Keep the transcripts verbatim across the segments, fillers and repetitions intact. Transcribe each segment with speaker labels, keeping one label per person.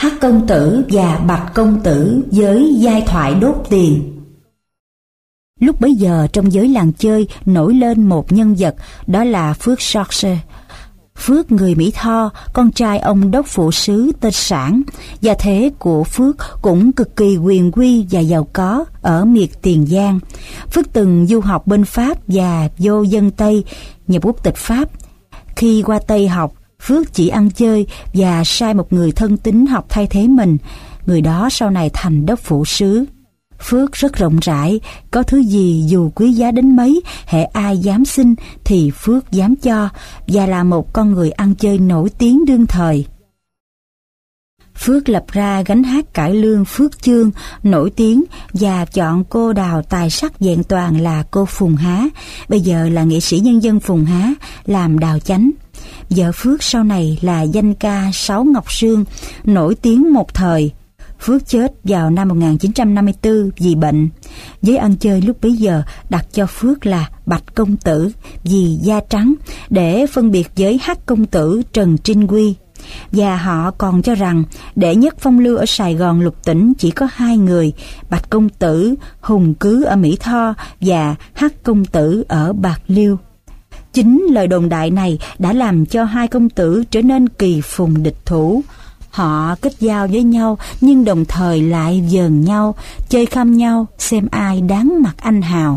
Speaker 1: Hắc công tử và Bạch công tử với giai thoại đốt tiền. Lúc bấy giờ trong giới làng chơi nổi lên một nhân vật, đó là Phước George. Phước người Mỹ Tho, con trai ông đốc phụ sứ tên Sản. Gia thế của Phước cũng cực kỳ quyền quy và giàu có ở miệt Tiền Giang. Phước từng du học bên Pháp và vô dân Tây, nhập quốc tịch Pháp. Khi qua Tây học, Phước chỉ ăn chơi và sai một người thân tín học thay thế mình. Người đó sau này thành đốc phụ sứ. Phước rất rộng rãi, có thứ gì dù quý giá đến mấy, hễ ai dám xin thì Phước dám cho, và là một con người ăn chơi nổi tiếng đương thời. Phước lập ra gánh hát cải lương Phước Chương nổi tiếng và chọn cô đào tài sắc vẹn toàn là cô Phùng Há, bây giờ là nghệ sĩ nhân dân Phùng Há, làm đào chánh. Vợ Phước sau này là danh ca Sáu Ngọc Sương, nổi tiếng một thời. Phước chết vào năm một nghìn chín trăm năm mươi tư vì bệnh. Giới ăn chơi lúc bấy giờ đặt cho Phước là Bạch công tử vì da trắng, để phân biệt với Hắc công tử Trần Trinh Quy. Và họ còn cho rằng đệ nhất phong lưu ở Sài Gòn lục tỉnh chỉ có hai người, Bạch công tử hùng cứ ở Mỹ Tho và Hắc công tử ở Bạc Liêu. Chính lời đồn đại này đã làm cho hai công tử trở nên kỳ phùng địch thủ. Họ kết giao với nhau nhưng đồng thời lại vờn nhau, chơi khăm nhau xem ai đáng mặt anh hào.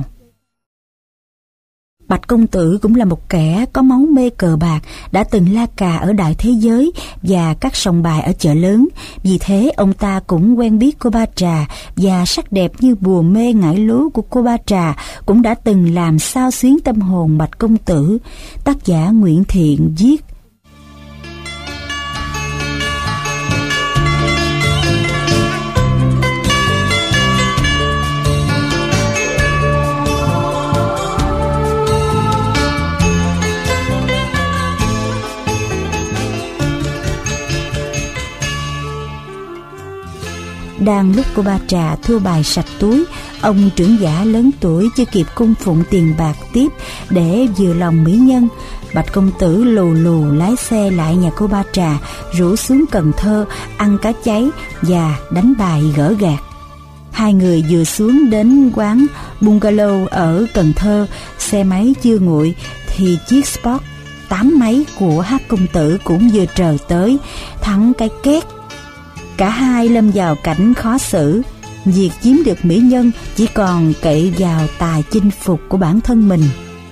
Speaker 1: Bạch công tử cũng là một kẻ có máu mê cờ bạc, đã từng la cà ở đại thế giới và các sòng bài ở chợ lớn. Vì thế ông ta cũng quen biết cô Ba Trà, và sắc đẹp như bùa mê ngải lố của cô Ba Trà cũng đã từng làm xao xuyến tâm hồn Bạch công tử. Tác giả Nguyễn Thiện viết: Đang lúc cô Ba Trà thua bài sạch túi, ông trưởng giả lớn tuổi chưa kịp cung phụng tiền bạc tiếp để vừa lòng mỹ nhân. Bạch công tử lù lù lái xe lại nhà cô Ba Trà, rủ xuống Cần Thơ ăn cá cháy và đánh bài gỡ gạc. Hai người vừa xuống đến quán bungalow ở Cần Thơ, xe máy chưa nguội thì chiếc Sport tám mấy của Hắc công tử cũng vừa trời tới, thắng cái két. Cả hai lâm vào cảnh khó xử. Việc chiếm được mỹ nhân chỉ còn cậy vào tài chinh phục của bản thân mình.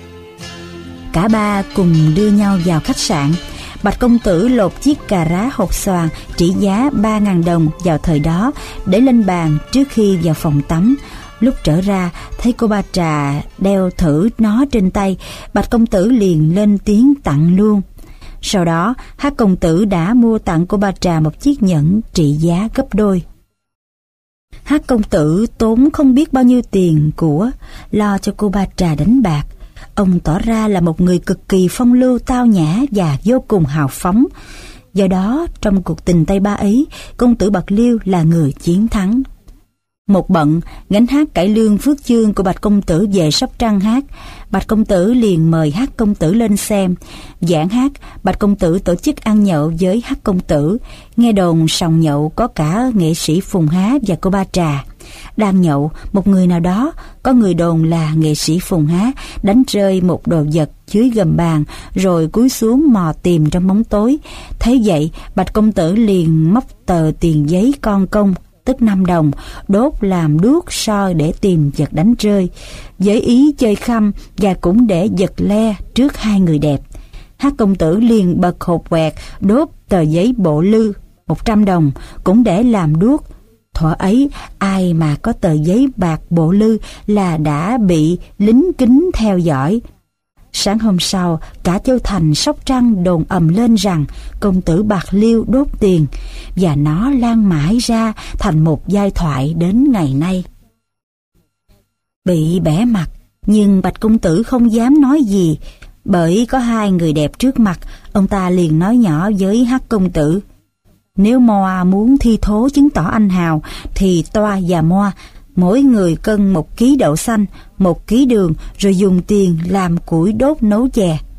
Speaker 1: Cả ba cùng đưa nhau vào khách sạn. Bạch công tử lột chiếc cà rá hột xoàn trị giá ba ngàn đồng vào thời đó để lên bàn trước khi vào phòng tắm. Lúc trở ra thấy cô Ba Trà đeo thử nó trên tay, Bạch công tử liền lên tiếng tặng luôn. Sau đó, Hắc công tử đã mua tặng cô Ba Trà một chiếc nhẫn trị giá gấp đôi. Hắc công tử tốn không biết bao nhiêu tiền của lo cho cô Ba Trà đánh bạc. Ông tỏ ra là một người cực kỳ phong lưu tao nhã và vô cùng hào phóng. Do đó, trong cuộc tình Tây Ba ấy, công tử Bạc Liêu là người chiến thắng. Một bận, gánh hát cải lương Phước Chương của Bạch công tử về Sóc Trăng hát. Bạch công tử liền mời Hắc công tử lên xem. Giảng hát, Bạch công tử tổ chức ăn nhậu với Hắc công tử. Nghe đồn sòng nhậu có cả nghệ sĩ Phùng Há và cô Ba Trà. Đang nhậu, một người nào đó, có người đồn là nghệ sĩ Phùng Há, đánh rơi một đồ vật dưới gầm bàn, rồi cúi xuống mò tìm trong bóng tối. Thấy vậy, Bạch công tử liền móc tờ tiền giấy con công, tức năm đồng, đốt làm đuốc soi để tìm vật đánh rơi, với ý chơi khăm và cũng để giật le trước hai người đẹp. Hắc công tử liền bật hột quẹt đốt tờ giấy bộ lư một trăm đồng cũng để làm đuốc. Thuở ấy ai mà có tờ giấy bạc bộ lư là đã bị lính kính theo dõi. Sáng hôm sau, cả châu thành Sóc Trăng đồn ầm lên rằng công tử Bạc Liêu đốt tiền, và nó lan mãi ra thành một giai thoại đến ngày nay. Bị bẻ mặt, nhưng Bạch công tử không dám nói gì, bởi có hai người đẹp trước mặt. Ông ta liền nói nhỏ với Hắc công tử: nếu Moa muốn thi thố chứng tỏ anh hào, thì Toa và Moa mỗi người cân một ký đậu xanh, một ký đường, rồi dùng tiền làm củi đốt nấu chè.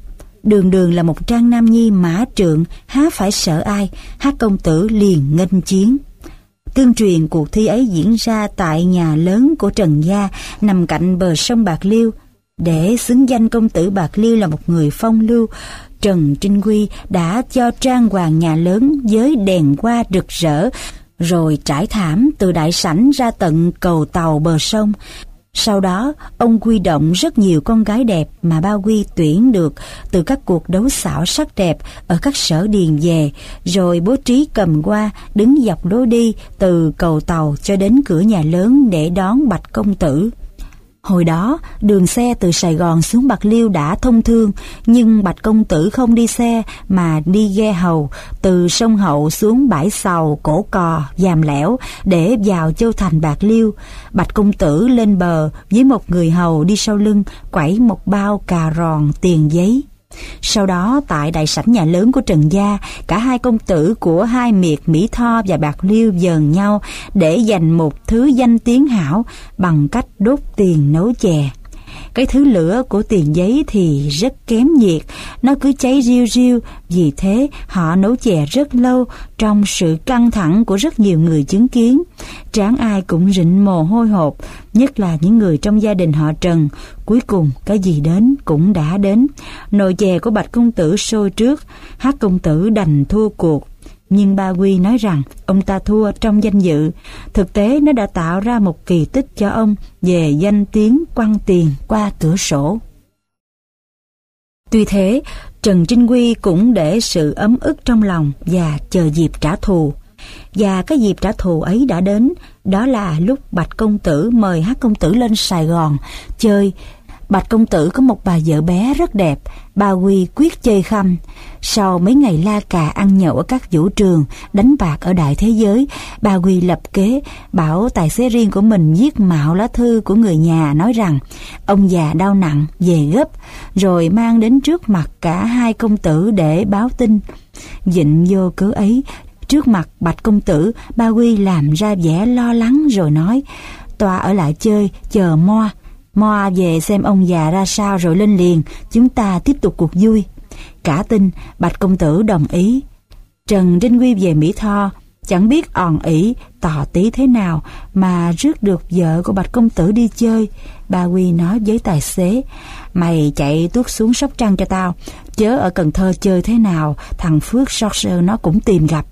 Speaker 1: đường đường là một trang nam nhi mã trượng, há phải sợ ai. Hát công tử liền nghênh chiến. Tương truyền cuộc thi ấy diễn ra tại nhà lớn của Trần gia, nằm cạnh bờ sông Bạc Liêu. Để xứng danh công tử Bạc Liêu là một người phong lưu, Trần Trinh Quy đã cho trang hoàng nhà lớn với đèn hoa rực rỡ, rồi trải thảm từ đại sảnh ra tận cầu tàu bờ sông. Sau đó, ông quy động rất nhiều con gái đẹp mà Ba Quy tuyển được từ các cuộc đấu xảo sắc đẹp ở các sở điền về, rồi bố trí cầm hoa đứng dọc lối đi từ cầu tàu cho đến cửa nhà lớn để đón Bạch công tử. Hồi đó, đường xe từ Sài Gòn xuống Bạc Liêu đã thông thương, nhưng Bạch công tử không đi xe mà đi ghe hầu từ sông Hậu xuống bãi Sầu, Cổ Cò, Giàm Lẻo để vào châu thành Bạc Liêu. Bạch công tử lên bờ với một người hầu đi sau lưng quẩy một bao cà ròn tiền giấy. Sau đó tại đại sảnh nhà lớn của Trần gia, cả hai công tử của hai miệt Mỹ Tho và Bạc Liêu dờn nhau để giành một thứ danh tiếng hảo bằng cách đốt tiền nấu chè. Cái thứ lửa của tiền giấy thì rất kém nhiệt, nó cứ cháy riu riu, vì thế họ nấu chè rất lâu trong sự căng thẳng của rất nhiều người chứng kiến. Trán ai cũng rịn mồ hôi hột, nhất là những người trong gia đình họ Trần. Cuối cùng cái gì đến cũng đã đến. Nồi chè của Bạch công tử sôi trước, Hát công tử đành thua cuộc. Nhưng Ba Quy nói rằng ông ta thua trong danh dự. Thực tế nó đã tạo ra một kỳ tích cho ông về danh tiếng quăng tiền qua cửa sổ. Tuy thế, Trần Trinh Quy cũng để sự ấm ức trong lòng và chờ dịp trả thù. Và cái dịp trả thù ấy đã đến, đó là lúc Bạch công tử mời Hát công tử lên Sài Gòn chơi. Bạch công tử có một bà vợ bé rất đẹp, Ba Quy quyết chơi khăm. Sau mấy ngày la cà ăn nhậu ở các vũ trường, đánh bạc ở đại thế giới, Ba Quy lập kế, bảo tài xế riêng của mình viết mạo lá thư của người nhà nói rằng ông già đau nặng, về gấp, rồi mang đến trước mặt cả hai công tử để báo tin. Vịnh vô cớ ấy, trước mặt Bạch công tử, Ba Quy làm ra vẻ lo lắng rồi nói: "Tòa ở lại chơi, chờ Moa. Moa về xem ông già ra sao rồi lên liền, chúng ta tiếp tục cuộc vui." Cả tin, Bạch công tử đồng ý. Trần Trinh Quy về Mỹ Tho, chẳng biết òn ỉ tò tí thế nào mà rước được vợ của Bạch công tử đi chơi. Ba Quy nói với tài xế: "Mày chạy tuốt xuống Sóc Trăng cho tao, chớ ở Cần Thơ chơi thế nào, thằng Phước Sorcer nó cũng tìm gặp."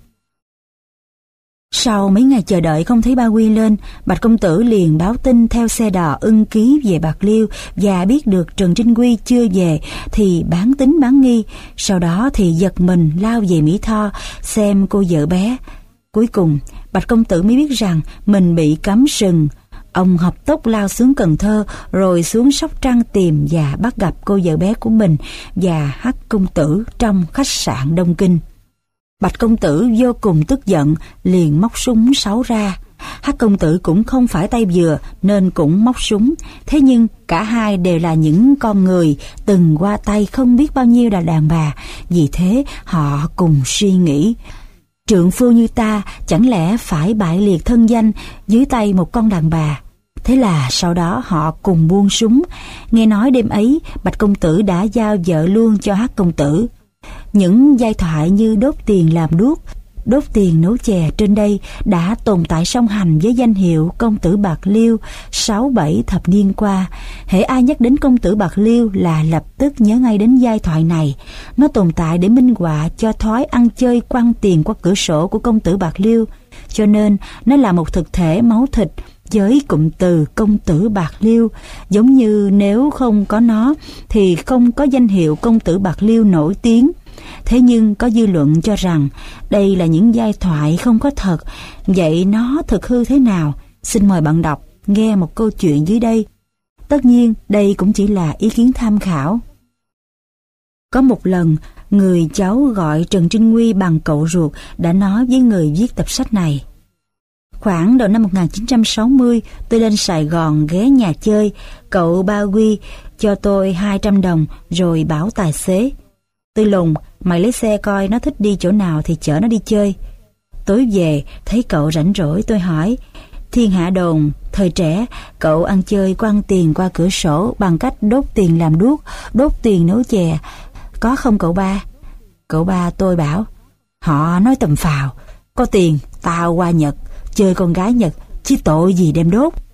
Speaker 1: Sau mấy ngày chờ đợi không thấy Ba Quy lên, Bạch công tử liền báo tin theo xe đò ưng ký về Bạc Liêu, và biết được Trần Trinh Quy chưa về thì bán tín bán nghi. Sau đó thì giật mình lao về Mỹ Tho xem cô vợ bé. Cuối cùng Bạch công tử mới biết rằng mình bị cấm sừng. Ông hợp tốc lao xuống Cần Thơ, rồi xuống Sóc Trăng tìm và bắt gặp cô vợ bé của mình và Hát công tử trong khách sạn Đông Kinh. Bạch công tử vô cùng tức giận, liền móc súng sáu ra. Hát công tử cũng không phải tay vừa nên cũng móc súng. Thế nhưng cả hai đều là những con người từng qua tay không biết bao nhiêu là đàn bà. Vì thế họ cùng suy nghĩ: trượng phu như ta chẳng lẽ phải bại liệt thân danh dưới tay một con đàn bà. Thế là sau đó họ cùng buông súng. Nghe nói đêm ấy Bạch công tử đã giao vợ luôn cho Hát công tử. Những giai thoại như đốt tiền làm đuốc, đốt tiền nấu chè trên đây đã tồn tại song hành với danh hiệu công tử Bạc Liêu sáu bảy thập niên qua. Hễ ai nhắc đến công tử Bạc Liêu là lập tức nhớ ngay đến giai thoại này. Nó tồn tại để minh họa cho thói ăn chơi quăng tiền qua cửa sổ của công tử Bạc Liêu, cho nên nó là một thực thể máu thịt với cụm từ công tử Bạc Liêu. Giống như nếu không có nó thì không có danh hiệu công tử Bạc Liêu nổi tiếng. Thế nhưng có dư luận cho rằng đây là những giai thoại không có thật. Vậy nó thực hư thế nào? Xin mời bạn đọc nghe một câu chuyện dưới đây. Tất nhiên đây cũng chỉ là ý kiến tham khảo. Có một lần, người cháu gọi Trần Trinh Quy bằng cậu ruột đã nói với người viết tập sách này: khoảng đầu năm một nghìn chín trăm sáu mươi, tôi lên Sài Gòn ghé nhà chơi. Cậu Ba Quy cho tôi hai trăm đồng rồi bảo tài xế: "Tư Lùng, mày lấy xe coi nó thích đi chỗ nào thì chở nó đi chơi." Tối về, thấy cậu rảnh rỗi, tôi hỏi: "Thiên hạ đồn, thời trẻ, cậu ăn chơi quăng tiền qua cửa sổ bằng cách đốt tiền làm đuốc, đốt tiền nấu chè. Có không cậu ba? Cậu ba tôi bảo, họ nói tầm phào, có tiền tao qua Nhật, chơi con gái Nhật, chứ tội gì đem đốt.